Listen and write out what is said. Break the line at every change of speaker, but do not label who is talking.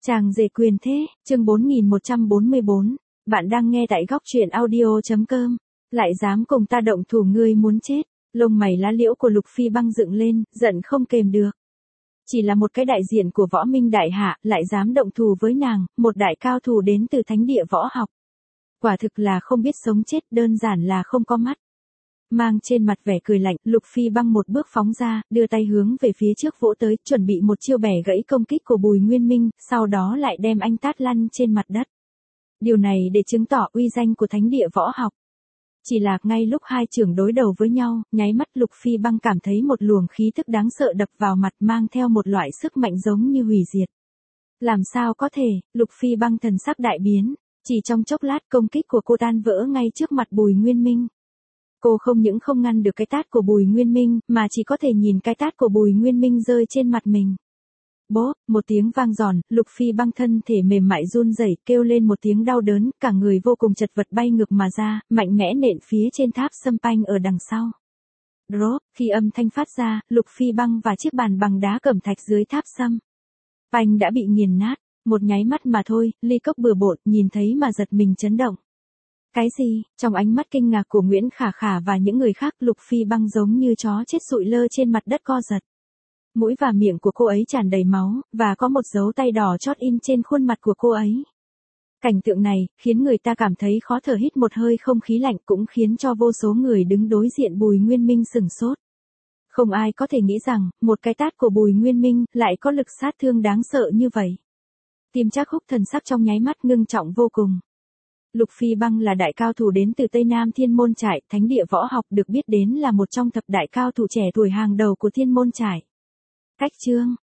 Chàng rể quyền thế, chương 4144. Bạn đang nghe tại góc truyện audio.com. Lại dám cùng ta động thủ, ngươi muốn chết. Lông mày lá liễu của Lục Phi Băng dựng lên, giận không kềm được. Chỉ là một cái đại diện của võ minh đại hạ, lại dám động thủ với nàng, một đại cao thủ đến từ thánh địa võ học. Quả thực là không biết sống chết, đơn giản là không có mắt. Mang trên mặt vẻ cười lạnh, Lục Phi Băng một bước phóng ra, đưa tay hướng về phía trước vỗ tới, chuẩn bị một chiêu bẻ gãy công kích của Bùi Nguyên Minh, sau đó lại đem anh tát lăn trên mặt đất. Điều này để chứng tỏ uy danh của thánh địa võ học. Chỉ là ngay lúc hai trưởng đối đầu với nhau, nháy mắt Lục Phi Băng cảm thấy một luồng khí tức đáng sợ đập vào mặt, mang theo một loại sức mạnh giống như hủy diệt. Làm sao có thể? Lục Phi Băng thần sắc đại biến, chỉ trong chốc lát công kích của cô tan vỡ ngay trước mặt Bùi Nguyên Minh. Cô không những không ngăn được cái tát của Bùi Nguyên Minh, mà chỉ có thể nhìn cái tát của Bùi Nguyên Minh rơi trên mặt mình. Bố, một tiếng vang giòn, Lục Phi Băng thân thể mềm mại run rẩy, kêu lên một tiếng đau đớn, cả người vô cùng chật vật bay ngược mà ra, mạnh mẽ nện phía trên tháp sâm panh ở đằng sau. Rốp, khi âm thanh phát ra, Lục Phi Băng và chiếc bàn bằng đá cẩm thạch dưới tháp sâm panh đã bị nghiền nát, một nháy mắt mà thôi, ly cốc bừa bộn, nhìn thấy mà giật mình chấn động. Cái gì? Trong ánh mắt kinh ngạc của Nguyễn Khả Khả và những người khác, Lục Phi Băng giống như chó chết sụi lơ trên mặt đất co giật. Mũi và miệng của cô ấy tràn đầy máu, và có một dấu tay đỏ chót in trên khuôn mặt của cô ấy. Cảnh tượng này, khiến người ta cảm thấy khó thở, hít một hơi không khí lạnh, cũng khiến cho vô số người đứng đối diện Bùi Nguyên Minh sửng sốt. Không ai có thể nghĩ rằng, một cái tát của Bùi Nguyên Minh lại có lực sát thương đáng sợ như vậy. Tim Trác Húc thần sắc trong nháy mắt ngưng trọng vô cùng. Lục Phi Băng là đại cao thủ đến từ Tây Nam Thiên Môn Trại, thánh địa võ học, được biết đến là một trong thập đại cao thủ trẻ tuổi hàng đầu của Thiên Môn Trại. Cách chương,